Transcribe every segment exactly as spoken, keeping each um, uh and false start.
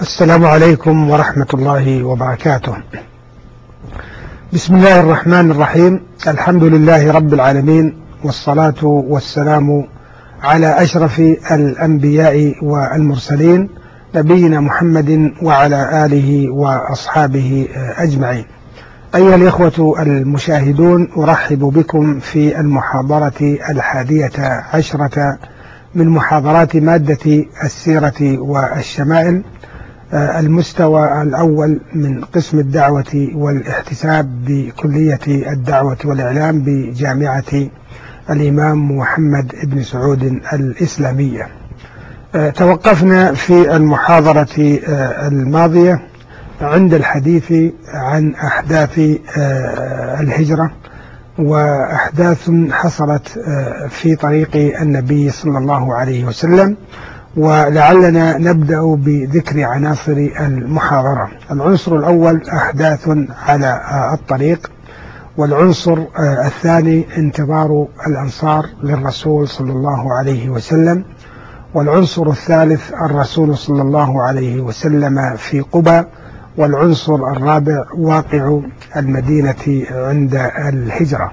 السلام عليكم ورحمة الله وبركاته. بسم الله الرحمن الرحيم. الحمد لله رب العالمين، والصلاة والسلام على أشرف الأنبياء والمرسلين نبينا محمد وعلى آله وأصحابه أجمعين. أيها الإخوة المشاهدون، أرحب بكم في المحاضرة الحادية عشرة من محاضرات مادة السيرة والشمائل، المستوى الأول من قسم الدعوة والاحتساب بكلية الدعوة والإعلام بجامعة الإمام محمد بن سعود الإسلامية. توقفنا في المحاضرة الماضية عند الحديث عن أحداث الهجرة وأحداث حصلت في طريق النبي صلى الله عليه وسلم، ولعلنا نبدأ بذكر عناصر المحاضرة. العنصر الأول أحداث على الطريق، والعنصر الثاني انتظار الأنصار للرسول صلى الله عليه وسلم، والعنصر الثالث الرسول صلى الله عليه وسلم في قبى، والعنصر الرابع واقع المدينة عند الهجرة.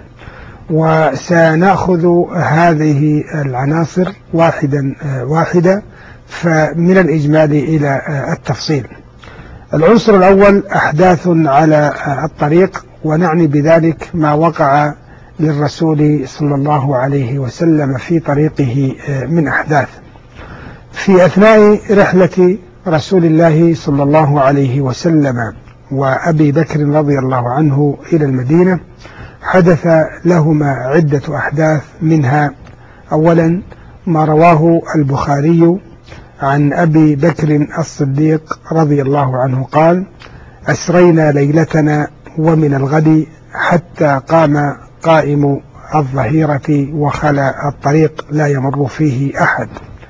وسنأخذ هذه العناصر واحدا واحدا فمن الإجمال إلى التفصيل. العنصر الأول أحداث على الطريق، ونعني بذلك ما وقع للرسول صلى الله عليه وسلم في طريقه من أحداث. في أثناء رحلة رسول الله صلى الله عليه وسلم وأبي بكر رضي الله عنه إلى المدينة حدث لهما عدة أحداث، منها أولا ما رواه البخاري عن أبي بكر الصديق رضي الله عنه قال: أسرينا ليلتنا ومن الغد حتى قام قائم الظهيرة وخلى الطريق لا يمر فيه أحد،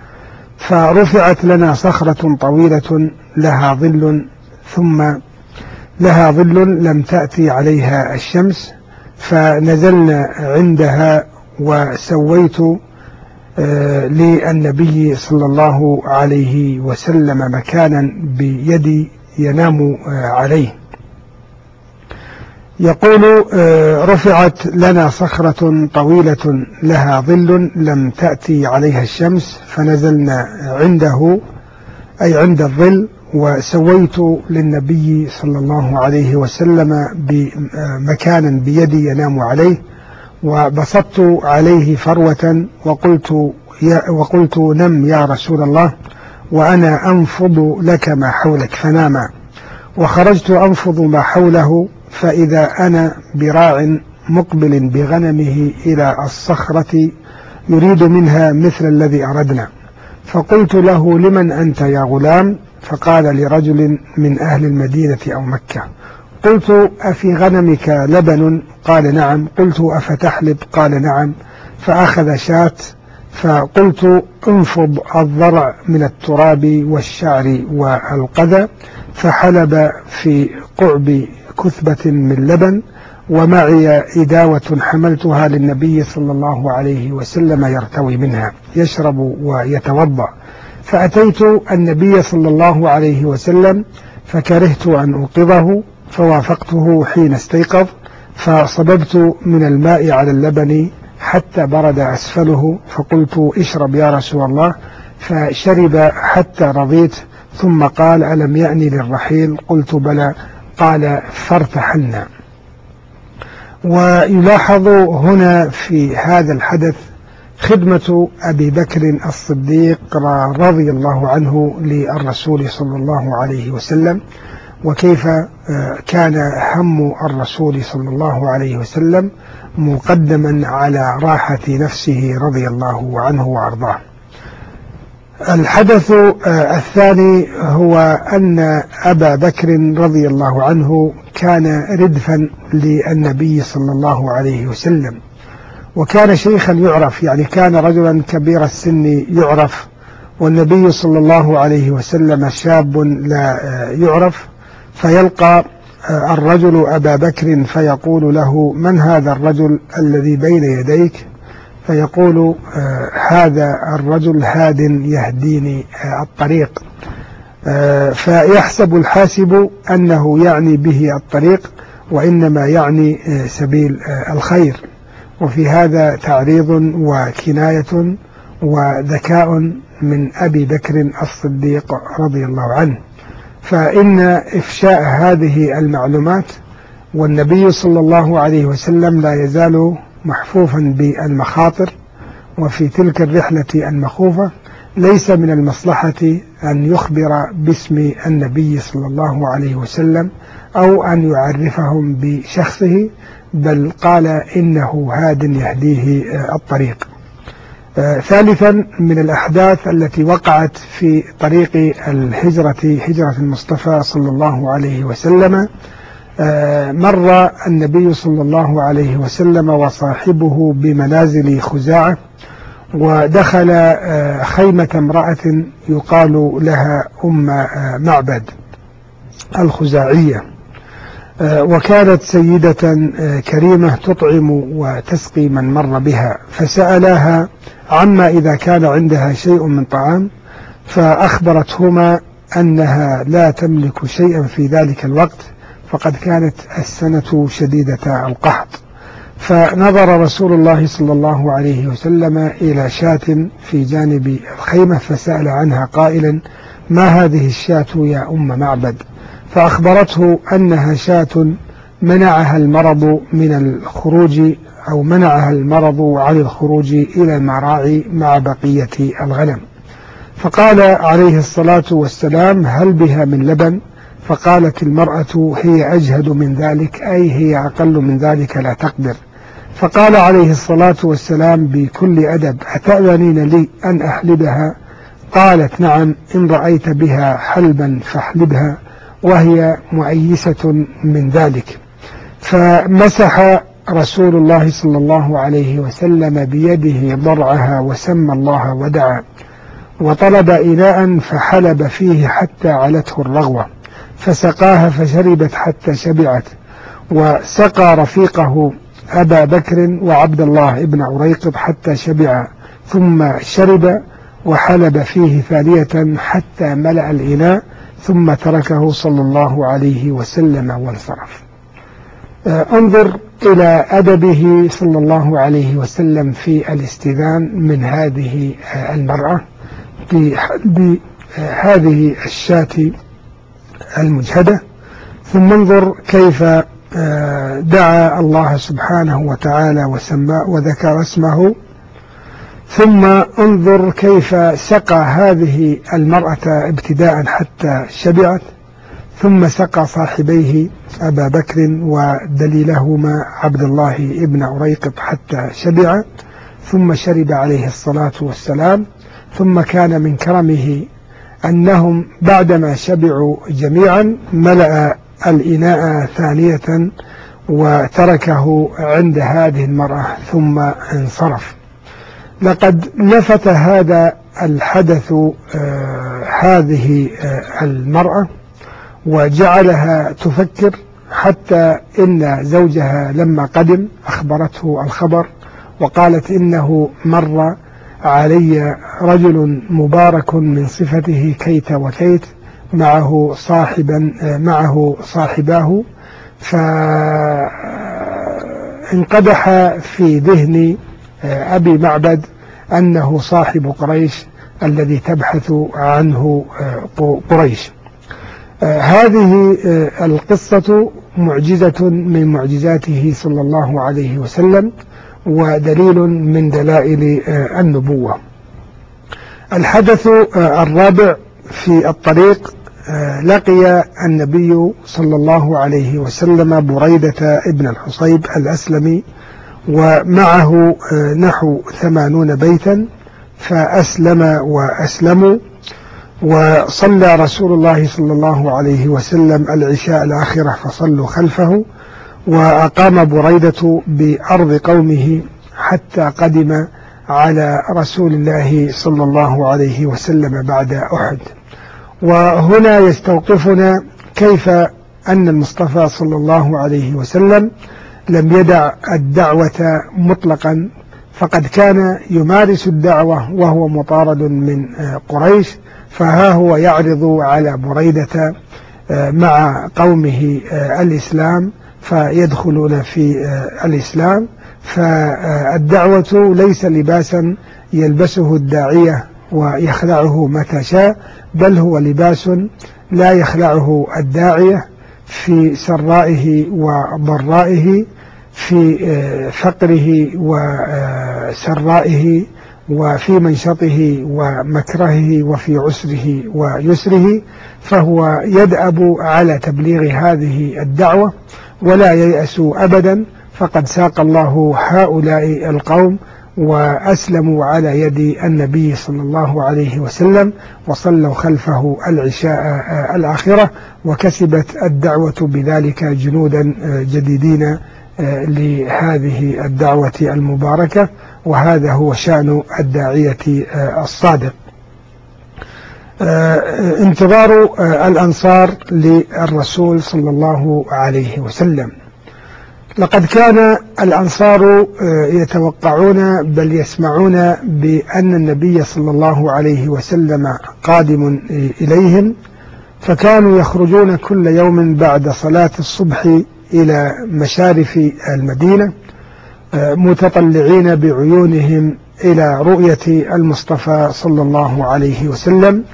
فرفعت لنا صخرة طويلة لها ظل ثم لها ظل لم تأتي عليها الشمس، فنزلنا عندها وسويت للنبي صلى الله عليه وسلم مكانا بيدي ينام عليه. يقول: رفعت لنا صخرة طويلة لها ظل لم تأتي عليها الشمس، فنزلنا عنده أي عند الظل، وسويت للنبي صلى الله عليه وسلم بمكانا بيدي ينام عليه، وبسطت عليه فروة وقلت يا وقلت نم يا رسول الله، وأنا أنفض لك ما حولك، فنام. وخرجت أنفض ما حوله، فإذا أنا براع مقبل بغنمه إلى الصخرة يريد منها مثل الذي أردنا، فقلت له: لمن أنت يا غلام؟ فقال: لرجل من أهل المدينة أو مكة. قلت: أفي غنمك لبن؟ قال: نعم. قلت: أفتحلب؟ قال: نعم. فأخذ شاة، فقلت: انفض الضرع من التراب والشعر والقذى، فحلب في قعب كثبة من لبن، ومعي إداوة حملتها للنبي صلى الله عليه وسلم يرتوي منها يشرب ويتوضأ. فأتيت النبي صلى الله عليه وسلم فكرهت أن أوقظه، فوافقته حين استيقظ، فصببت من الماء على اللبن حتى برد أسفله، فقلت: اشرب يا رسول الله، فشرب حتى رضيت، ثم قال: ألم يأني للرحيل؟ قلت: بلى. قال: فارتحلنا. ويلاحظ هنا في هذا الحدث خدمة أبي بكر الصديق رضي الله عنه للرسول صلى الله عليه وسلم، وكيف كان هم الرسول صلى الله عليه وسلم مقدما على راحة نفسه رضي الله عنه وأرضاه. الحدث الثاني هو أن أبا بكر رضي الله عنه كان ردفا للنبي صلى الله عليه وسلم، وكان شيخا يعرف، يعني كان رجلا كبير السن يعرف، والنبي صلى الله عليه وسلم شاب لا يعرف. فيلقى الرجل أبا بكر فيقول له: من هذا الرجل الذي بين يديك؟ فيقول: هذا الرجل هاد يهديني الطريق. فيحسب الحاسب أنه يعني به الطريق وإنما يعني سبيل الخير. وفي هذا تعريض وكناية وذكاء من أبي بكر الصديق رضي الله عنه. فإن إفشاء هذه المعلومات والنبي صلى الله عليه وسلم لا يزال محفوفا بالمخاطر، وفي تلك الرحلة المخوفة ليس من المصلحة أن يخبر باسم النبي صلى الله عليه وسلم أو أن يعرفهم بشخصه، بل قال إنه هاد يهديه الطريق. آه ثالثا، من الأحداث التي وقعت في طريق الهجرة، هجرة المصطفى صلى الله عليه وسلم، آه مر النبي صلى الله عليه وسلم وصاحبه بمنازل خزاعة، ودخل آه خيمة امرأة يقال لها أم آه معبد الخزاعية، وكانت سيدة كريمة تطعم وتسقي من مر بها، فسألاها عما إذا كان عندها شيء من طعام، فأخبرتهما أنها لا تملك شيئا في ذلك الوقت، فقد كانت السنة شديدة القحط. فنظر رسول الله صلى الله عليه وسلم إلى شاة في جانب الخيمة فسأل عنها قائلا: ما هذه الشاة يا أم معبد؟ فأخبرته أنها شاة منعها المرض من الخروج أو منعها المرض عن الخروج إلى المراعي مع بقية الغنم. فقال عليه الصلاة والسلام: هل بها من لبن؟ فقالت المرأة: هي أجهد من ذلك، أي هي أقل من ذلك لا تقدر. فقال عليه الصلاة والسلام بكل أدب: أتأذنين لي أن أحلبها؟ قالت: نعم، إن رأيت بها حلبا فاحلبها، وهي مؤيسة من ذلك. فمسح رسول الله صلى الله عليه وسلم بيده ضرعها وسمى الله ودعا، وطلب إناء فحلب فيه حتى علته الرغوة، فسقاها فشربت حتى شبعت، وسقى رفيقه أبا بكر وعبد الله ابن عريقط حتى شبع، ثم شرب وحلب فيه ثانية حتى ملأ الإناء، ثم تركه صلى الله عليه وسلم وانصرف. انظر إلى أدبه صلى الله عليه وسلم في الاستئذان من هذه المرأة بهذه الشاة المجهدة، ثم انظر كيف دعا الله سبحانه وتعالى وسمى وذكر اسمه، ثم انظر كيف سقى هذه المرأة ابتداء حتى شبعت، ثم سقى صاحبيه أبا بكر ودليلهما عبد الله ابن عريقط حتى شبع، ثم شرب عليه الصلاة والسلام. ثم كان من كرمه أنهم بعدما شبعوا جميعا ملأ الإناء ثانية وتركه عند هذه المرأة ثم انصرف. لقد لفت هذا الحدث آه هذه آه المرأة وجعلها تفكر، حتى إن زوجها لما قدم أخبرته الخبر وقالت: إنه مر علي رجل مبارك من صفته كيت وكيت، معه صاحبا معه صاحباه، فانقدح في ذهن أبي معبد أنه صاحب قريش الذي تبحث عنه قريش. هذه القصة معجزة من معجزاته صلى الله عليه وسلم، ودليل من دلائل النبوة. الحدث الرابع في الطريق: لقي النبي صلى الله عليه وسلم بريدة ابن الحصيب الأسلمي ومعه نحو ثمانون بيتا، فأسلم وأسلموا، وصلى رسول الله صلى الله عليه وسلم العشاء الآخرة فصلوا خلفه، وأقام بريدة بأرض قومه حتى قدم على رسول الله صلى الله عليه وسلم بعد أحد. وهنا يستوقفنا كيف أن المصطفى صلى الله عليه وسلم لم يدع الدعوة مطلقا، فقد كان يمارس الدعوة وهو مطارد من قريش، فها هو يعرض على بريدة مع قومه الإسلام فيدخلون في الإسلام. فالدعوة ليس لباسا يلبسه الداعية ويخلعه متى شاء، بل هو لباس لا يخلعه الداعية في سرائه وضرائه، في فقره وسرائه، وفي منشطه ومكرهه، وفي عسره ويسره، فهو يدأب على تبليغ هذه الدعوة ولا ييأس أبدا. فقد ساق الله هؤلاء القوم وأسلموا على يد النبي صلى الله عليه وسلم وصلوا خلفه العشاء الآخرة، وكسبت الدعوة بذلك جنودا جديدين لهذه الدعوة المباركة، وهذا هو شأن الداعية الصادق. انتظار الأنصار للرسول صلى الله عليه وسلم. لقد كان الأنصار يتوقعون بل يسمعون بأن النبي صلى الله عليه وسلم قادم إليهم، فكانوا يخرجون كل يوم بعد صلاة الصبح إلى مشارف المدينة متطلعين بعيونهم إلى رؤية المصطفى صلى الله عليه وسلم،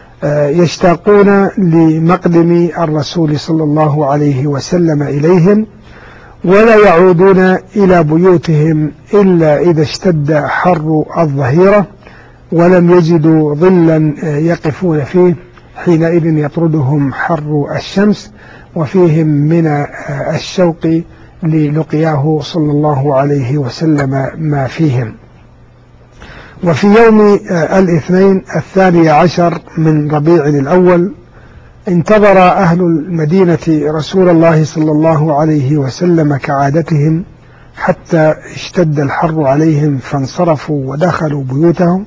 يشتاقون لمقدم الرسول صلى الله عليه وسلم إليهم، ولا يعودون إلى بيوتهم إلا إذا اشتد حر الظهيرة ولم يجدوا ظلا يقفون فيه، حينئذ يطردهم حر الشمس، وفيهم من الشوق للقياه صلى الله عليه وسلم ما فيهم. وفي يوم الاثنين الثاني عشر من ربيع الأول انتظر أهل المدينة رسول الله صلى الله عليه وسلم كعادتهم حتى اشتد الحر عليهم فانصرفوا ودخلوا بيوتهم.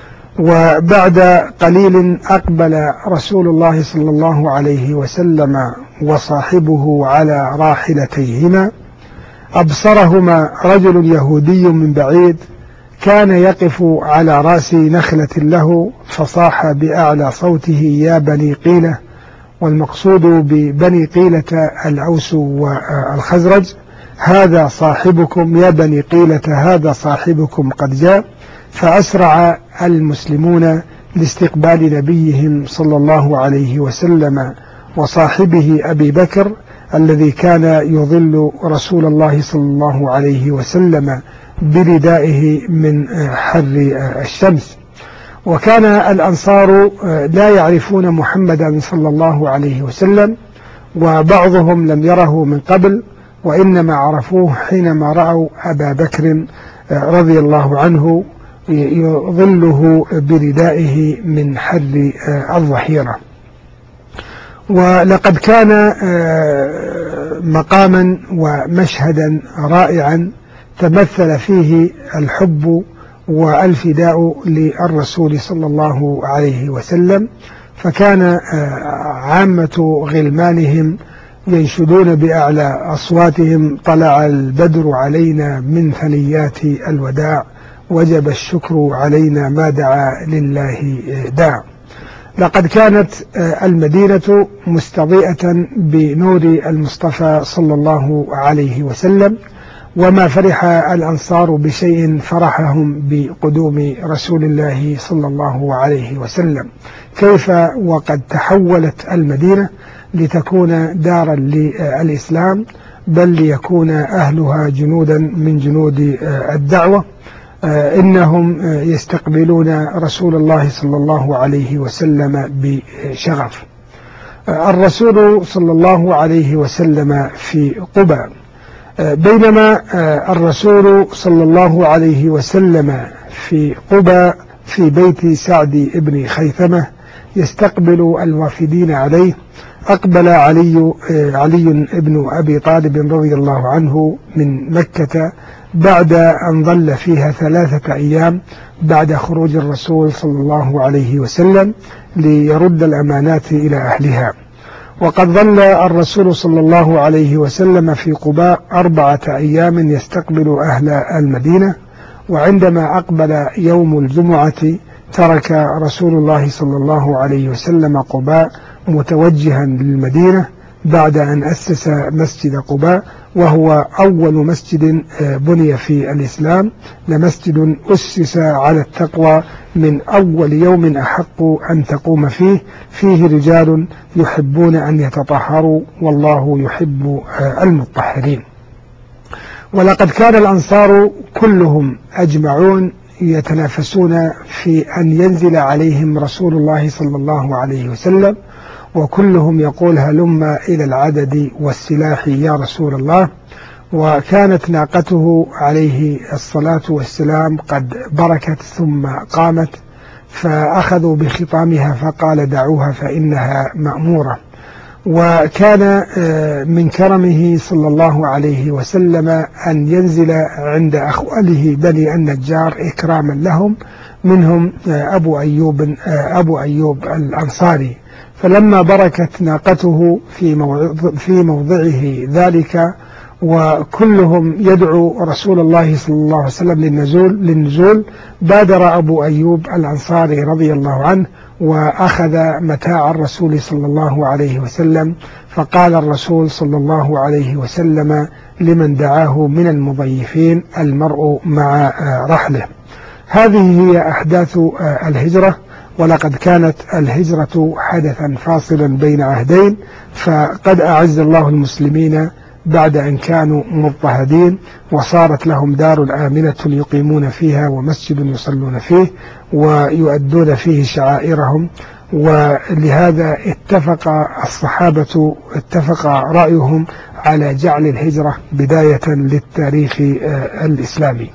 وبعد قليل أقبل رسول الله صلى الله عليه وسلم وصاحبه على راحلتيهما، أبصرهما رجل يهودي من بعيد كان يقف على رأس نخلة له، فصاح بأعلى صوته: يا بني قيلة. والمقصود ببني قيلة الأوس والخزرج: هذا صاحبكم يا بني قيلة، هذا صاحبكم قد جاء. فأسرع المسلمون لاستقبال نبيهم صلى الله عليه وسلم وصاحبه أبي بكر الذي كان يظل رسول الله صلى الله عليه وسلم بردائه من حر الشمس. وكان الأنصار لا يعرفون محمدا صلى الله عليه وسلم، وبعضهم لم يره من قبل، وإنما عرفوه حينما رأوا أبا بكر رضي الله عنه يظله بردائه من حر الظهيرة. ولقد كان مقاما ومشهدا رائعا تمثل فيه الحب والفداء للرسول صلى الله عليه وسلم، فكان عامة غلمانهم ينشدون بأعلى أصواتهم: طلع البدر علينا من ثنيات الوداع، وجب الشكر علينا ما دعا لله داع. لقد كانت المدينة مستضيئة بنور المصطفى صلى الله عليه وسلم، وما فرح الأنصار بشيء فرحهم بقدوم رسول الله صلى الله عليه وسلم. كيف وقد تحولت المدينة لتكون دارا للإسلام، بل ليكون أهلها جنودا من جنود الدعوة، إنهم يستقبلون رسول الله صلى الله عليه وسلم بشغف. الرسول صلى الله عليه وسلم في قباء، بينما الرسول صلى الله عليه وسلم في قباء في بيت سعد بن خيثمة يستقبل الوافدين عليه، أقبل علي علي بن أبي طالب رضي الله عنه من مكة بعد أن ظل فيها ثلاثة أيام بعد خروج الرسول صلى الله عليه وسلم ليرد الأمانات إلى أهلها. وقد ظل الرسول صلى الله عليه وسلم في قباء أربعة أيام يستقبل أهل المدينة، وعندما أقبل يوم الجمعة ترك رسول الله صلى الله عليه وسلم قباء متوجها للمدينة بعد أن أسس مسجد قباء، وهو أول مسجد بني في الإسلام، لمسجد أسس على التقوى من أول يوم أحق أن تقوم فيه، فيه رجال يحبون أن يتطهروا والله يحب المطهرين. ولقد كان الأنصار كلهم أجمعون يتنافسون في أن ينزل عليهم رسول الله صلى الله عليه وسلم، وكلهم يقول هلم إلى العدد والسلاح يا رسول الله. وكانت ناقته عليه الصلاة والسلام قد بركت ثم قامت، فأخذوا بخطامها فقال دعوها فإنها مأمورة. وكان من كرمه صلى الله عليه وسلم أن ينزل عند أخواله بني النجار إكراما لهم، منهم أبو أيوب, أبو أيوب الأنصاري. فلما بركت ناقته في موضعه ذلك وكلهم يدعو رسول الله صلى الله عليه وسلم للنزول, للنزول بادر أبو أيوب الأنصاري رضي الله عنه وأخذ متاع الرسول صلى الله عليه وسلم، فقال الرسول صلى الله عليه وسلم لمن دعاه من المضيفين المرء مع رحله. هذه هي أحداث الهجرة، ولقد كانت الهجرة حدثا فاصلا بين عهدين، فقد أعز الله المسلمين بعد أن كانوا مضطهدين، وصارت لهم دار آمنة يقيمون فيها ومسجد يصلون فيه ويؤدون فيه شعائرهم. ولهذا اتفق الصحابة اتفق رأيهم على جعل الهجرة بداية للتاريخ الإسلامي.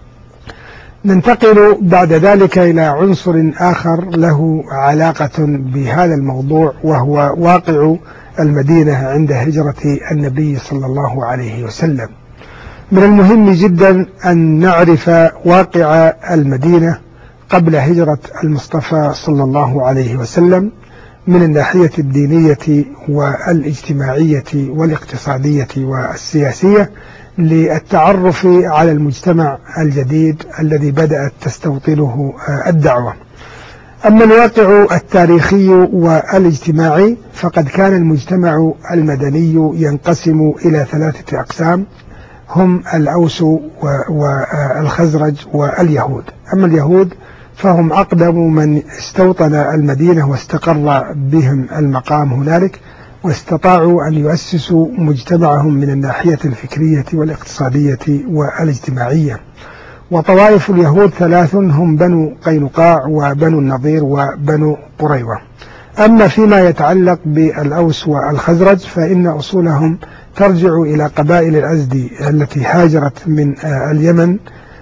ننتقل بعد ذلك إلى عنصر آخر له علاقة بهذا الموضوع، وهو واقع المدينة عند هجرة النبي صلى الله عليه وسلم. من المهم جدا أن نعرف واقع المدينة قبل هجرة المصطفى صلى الله عليه وسلم من الناحية الدينية والاجتماعية والاقتصادية والسياسية، للتعرف على المجتمع الجديد الذي بدأت تستوطنه الدعوة. أما الواقع التاريخي والاجتماعي فقد كان المجتمع المدني ينقسم إلى ثلاثة أقسام، هم الأوس والخزرج واليهود. أما اليهود فهم أقدم من استوطن المدينة واستقر بهم المقام هنالك، واستطاعوا أن يؤسسوا مجتمعهم من الناحية الفكرية والاقتصادية والاجتماعية. وطوائف اليهود ثلاث، هم بنو قينقاع وبنو النضير وبنو قريظة. أما فيما يتعلق بالأوس والخزرج فإن أصولهم ترجع إلى قبائل الأزدي التي هاجرت من اليمن،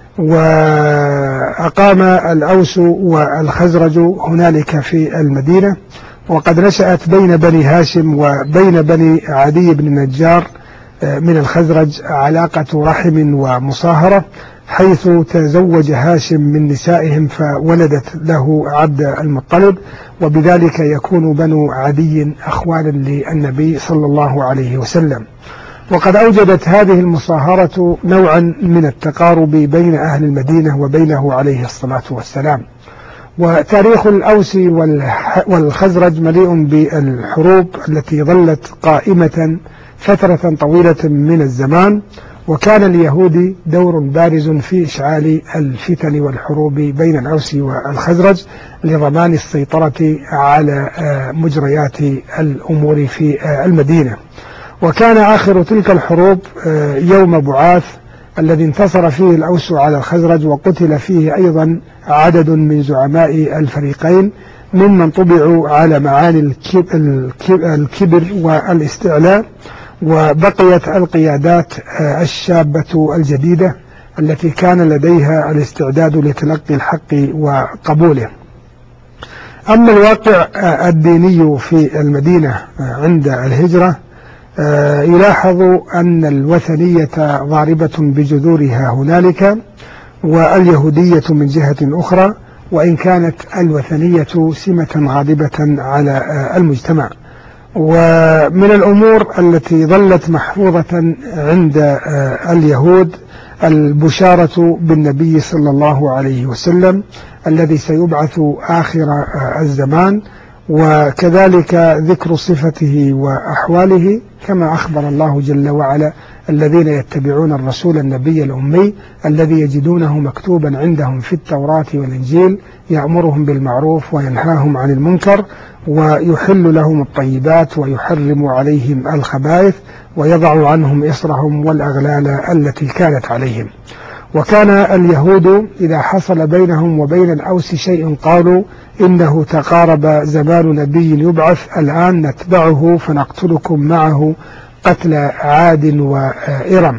وأقام الأوس والخزرج هنالك في المدينة. وقد نشأت بين بني هاشم وبين بني عدي بن النجار من الخزرج علاقة رحم ومصاهرة، حيث تزوج هاشم من نسائهم فولدت له عبد المطلب، وبذلك يكون بنو عدي أخوانا للنبي صلى الله عليه وسلم. وقد أوجدت هذه المصاهرة نوعا من التقارب بين أهل المدينة وبينه عليه الصلاة والسلام. وتاريخ الأوس والخزرج مليء بالحروب التي ظلت قائمة فترة طويلة من الزمان، وكان اليهود دور بارز في إشعال الفتن والحروب بين الأوس والخزرج لضمان السيطرة على مجريات الأمور في المدينة. وكان آخر تلك الحروب يوم بعاث الذي انتصر فيه الأوس على الخزرج، وقتل فيه أيضا عدد من زعماء الفريقين ممن طبعوا على معاني الكبر والاستعلاء، وبقيت القيادات الشابة الجديدة التي كان لديها الاستعداد لتلقي الحق وقبوله. أما الواقع الديني في المدينة عند الهجرة يلاحظ أن الوثنية ضاربة بجذورها هنالك، واليهودية من جهة أخرى، وإن كانت الوثنية سمة غالبة على المجتمع. ومن الأمور التي ظلت محفوظة عند اليهود البشارة بالنبي صلى الله عليه وسلم، الذي سيبعث آخر الزمان، وكذلك ذكر صفته وأحواله كما أخبر الله جل وعلا: الذين يتبعون الرسول النبي الأمي الذي يجدونه مكتوبا عندهم في التوراة والإنجيل يأمرهم بالمعروف وينهاهم عن المنكر ويحل لهم الطيبات ويحرم عليهم الخبائث ويضع عنهم إصرهم والأغلال التي كانت عليهم. وكان اليهود إذا حصل بينهم وبين الأوس شيء قالوا: إنه تقارب زمان نبي يبعث، الآن نتبعه فنقتلكم معه قتل عاد وإرم.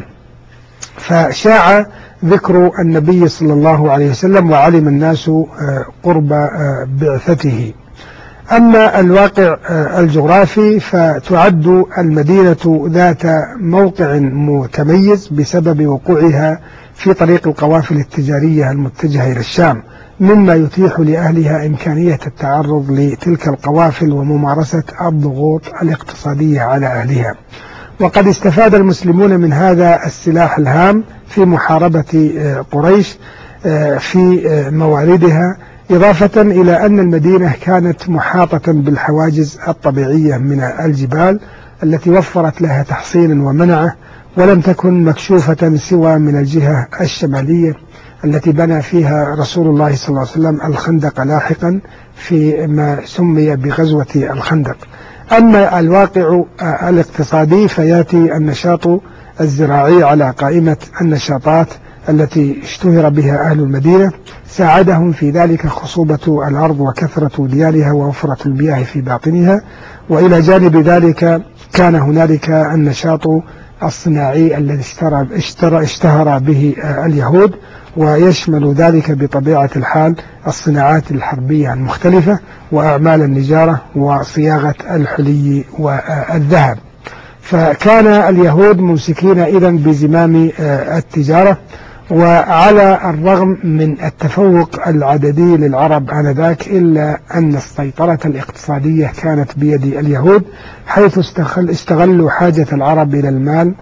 فشاع ذكر النبي صلى الله عليه وسلم وعلم الناس قرب بعثته. أما الواقع الجغرافي فتعد المدينة ذات موقع متميز بسبب وقوعها في طريق القوافل التجارية المتجهة إلى الشام، مما يتيح لأهلها إمكانية التعرض لتلك القوافل وممارسة الضغوط الاقتصادية على أهلها. وقد استفاد المسلمون من هذا السلاح الهام في محاربة قريش في مواردها، إضافة إلى أن المدينة كانت محاطة بالحواجز الطبيعية من الجبال التي وفرت لها تحصينا ومنعه، ولم تكن مكشوفة سوى من الجهة الشمالية التي بنى فيها رسول الله صلى الله عليه وسلم الخندق لاحقا في ما سمي بغزوة الخندق. أما الواقع الاقتصادي فيأتي النشاط الزراعي على قائمة النشاطات التي اشتهر بها أهل المدينة، ساعدهم في ذلك خصوبة الأرض وكثرة ديالها ووفرة المياه في باطنها. وإلى جانب ذلك كان هنالك النشاط الصناعي الذي اشتهر, اشتهر به اليهود، ويشمل ذلك بطبيعة الحال الصناعات الحربية المختلفة وأعمال النجارة وصياغة الحلي والذهب. فكان اليهود ممسكين إذن بزمام التجارة، وعلى الرغم من التفوق العددي للعرب آنذاك إلا أن السيطرة الاقتصادية كانت بيد اليهود، حيث استغلوا حاجة العرب إلى المال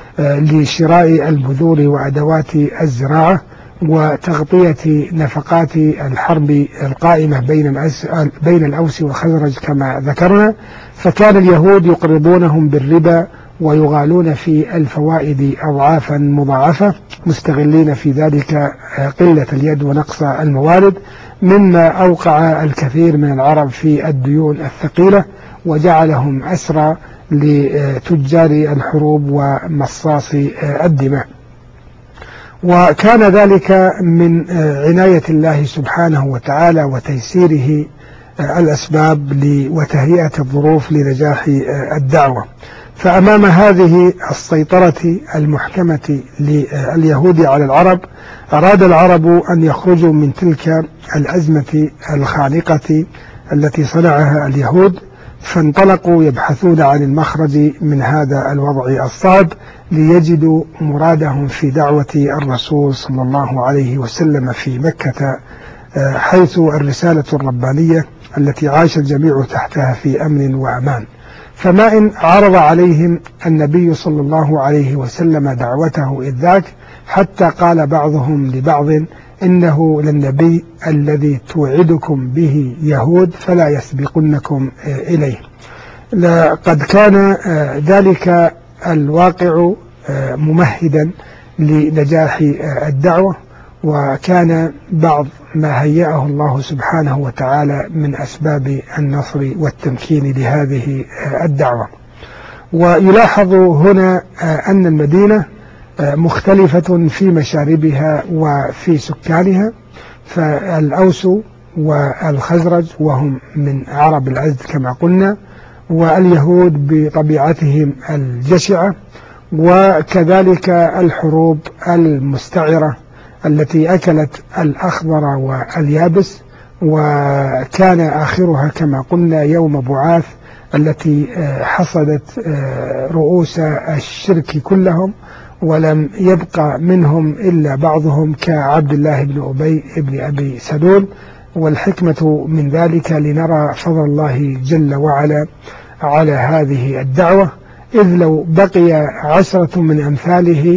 لشراء البذور وأدوات الزراعة وتغطية نفقات الحرب القائمة بين بين الأوس والخزرج كما ذكرنا. فكان اليهود يقرضونهم بالربا ويغالون في الفوائد أضعافا مضاعفة، مستغلين في ذلك قلة اليد ونقص الموارد، مما أوقع الكثير من العرب في الديون الثقيلة وجعلهم أسرى لتجار الحروب ومصاص الدماء. وكان ذلك من عناية الله سبحانه وتعالى وتيسيره الأسباب وتهيئة الظروف لنجاح الدعوة. فأمام هذه السيطرة المحكمة لليهود على العرب، أراد العرب أن يخرجوا من تلك الأزمة الخانقة التي صنعها اليهود، فانطلقوا يبحثون عن المخرج من هذا الوضع الصعب ليجدوا مرادهم في دعوة الرسول صلى الله عليه وسلم في مكة، حيث الرسالة الربانية التي عاش الجميع تحتها في أمن وأمان. فما إن عرض عليهم النبي صلى الله عليه وسلم دعوته إذ ذاك، حتى قال بعضهم لبعض: إنه للنبي الذي توعدكم به يهود فلا يسبقنكم إليه. لقد كان ذلك الواقع ممهدا لنجاح الدعوة، وكان بعض ما هيأه الله سبحانه وتعالى من أسباب النصر والتمكين لهذه الدعوة. ويلاحظ هنا أن المدينة مختلفة في مشاربها وفي سكانها، فالأوس والخزرج وهم من عرب العزد كما قلنا، واليهود بطبيعتهم الجشعة، وكذلك الحروب المستعرة التي أكلت الأخضر واليابس، وكان آخرها كما قلنا يوم بعاث التي حصدت رؤوس الشرك كلهم، ولم يبقى منهم إلا بعضهم كعبد الله بن أبي بن أبي سلول. والحكمة من ذلك لنرى فضل الله جل وعلا على هذه الدعوة، إذ لو بقي عشرة من أمثاله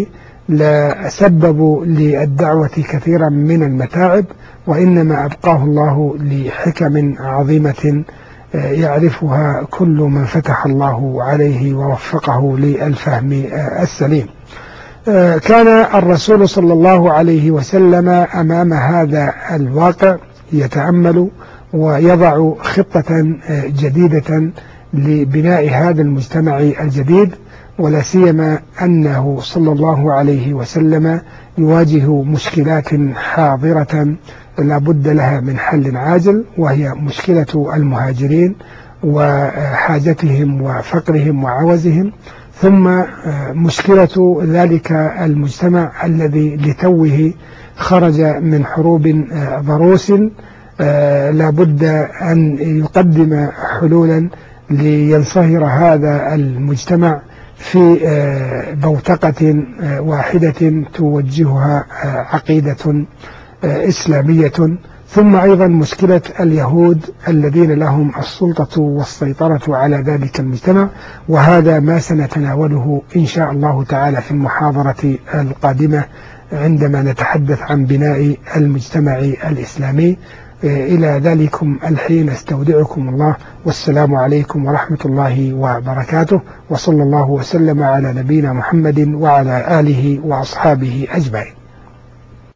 لسببوا للدعوة كثيرا من المتاعب، وإنما أبقاه الله لحكم عظيمة يعرفها كل من فتح الله عليه ووفقه للفهم السليم. كان الرسول صلى الله عليه وسلم أمام هذا الواقع يتأمل ويضع خطة جديدة لبناء هذا المجتمع الجديد، ولا سيما أنه صلى الله عليه وسلم يواجه مشكلات حاضرة لا بد لها من حل عاجل، وهي مشكلة المهاجرين وحاجتهم وفقرهم وعوزهم، ثم مشكلة ذلك المجتمع الذي لتوه خرج من حروب ضروس لا بد أن يقدم حلولا لينصهر هذا المجتمع في بوتقة واحدة توجهها عقيدة إسلامية. ثم أيضا مشكلة اليهود الذين لهم السلطة والسيطرة على ذلك المجتمع، وهذا ما سنتناوله إن شاء الله تعالى في المحاضرة القادمة عندما نتحدث عن بناء المجتمع الإسلامي. إلى ذلكم الحين استودعكم الله، والسلام عليكم ورحمة الله وبركاته، وصلى الله وسلم على نبينا محمد وعلى آله وأصحابه أجمعين.